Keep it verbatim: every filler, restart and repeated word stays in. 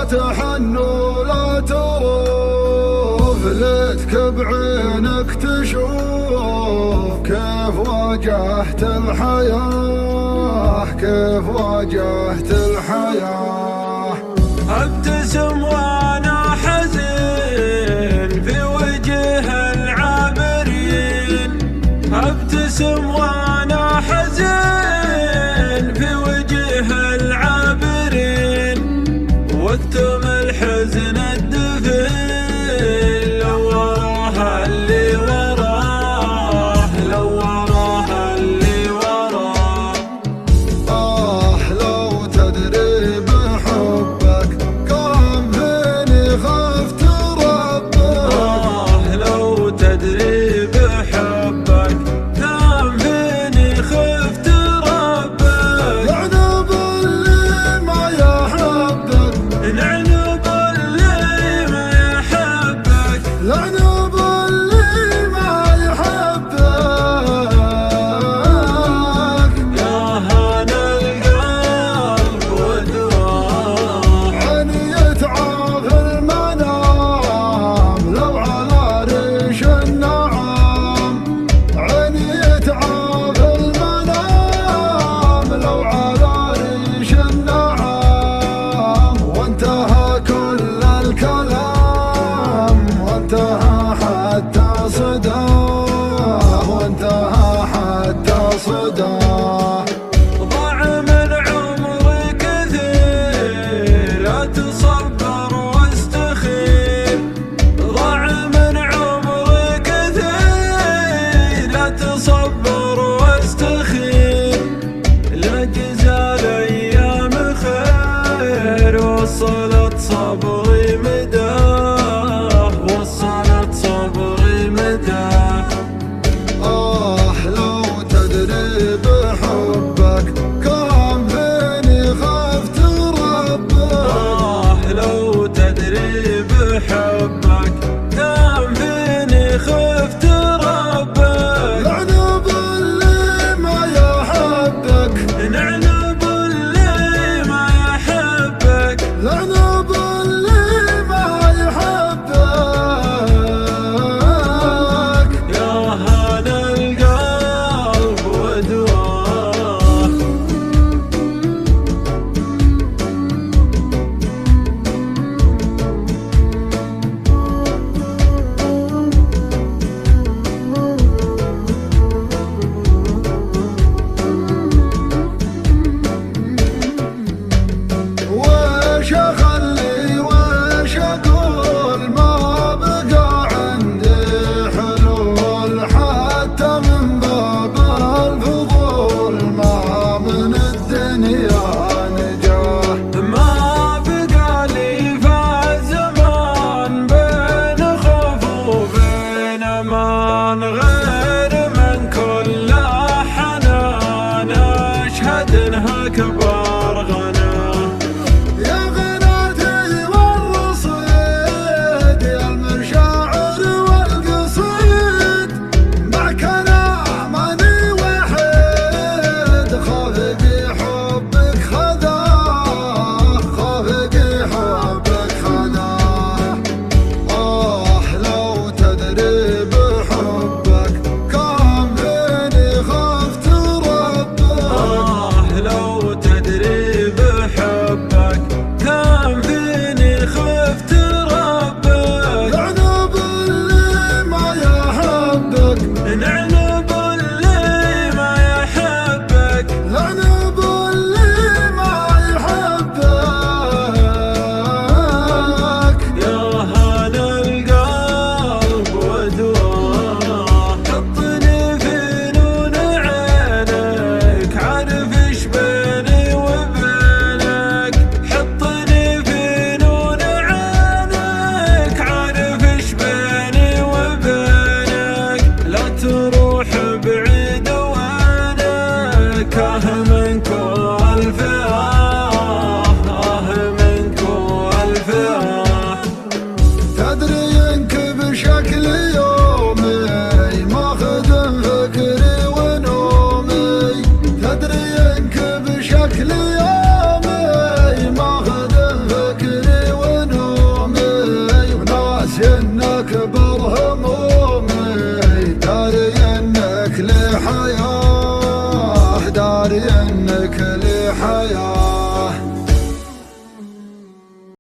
تحن ولا تروف، ليتك بعينك تشوف كيف واجهت الحياة، كيف واجهت الحياة. ابتسم وانا حزين في وجه العابرين، ابتسم وانا حزين في وجه العابرين، واكتم الحزن الدفين لو وراه اللي وراه، لو وراه اللي وراه. آه لو تدري بحبك كم فيني خفت ربك، آه لو تدري بحبك كم فيني خفت ربك. لعنب اللي ما يحبك، العنب اللي ما يحبك، لعنب اللي ما يحبك. يا هنا القلب ودواه، عيني يتعب المنام لو على ريش النعام، عيني يتعب المنام لو على ريش النعام. وانتهى كل الكلام، وانتهى حتى صداه، وانتهى حتى صداه. ضاع من عمري كثير لا تصبر واستخير، ضاع من عمري كثير لا تصبر واستخير، لأجزى الأيام خير وصلت صبري مداه، وصلت صبري مداه. آه لو تدري بحبك كم فيني خفت ربك، آه لو تدري بحبك كم فيني خفت ربك. لعنب اللي ما يحبك، العنب اللي ما يحبك، لعنب اللي ما يحبك. يا هنا القلب ودواه. ويش اخلي ويش اقول، ما بقى عندي حلول حتى من باب الفضول، ما من الدنيا نجاه. ما بقى لي فالزمان بين خوف وبين امان، غير من كل حنان اشهد انها كبار.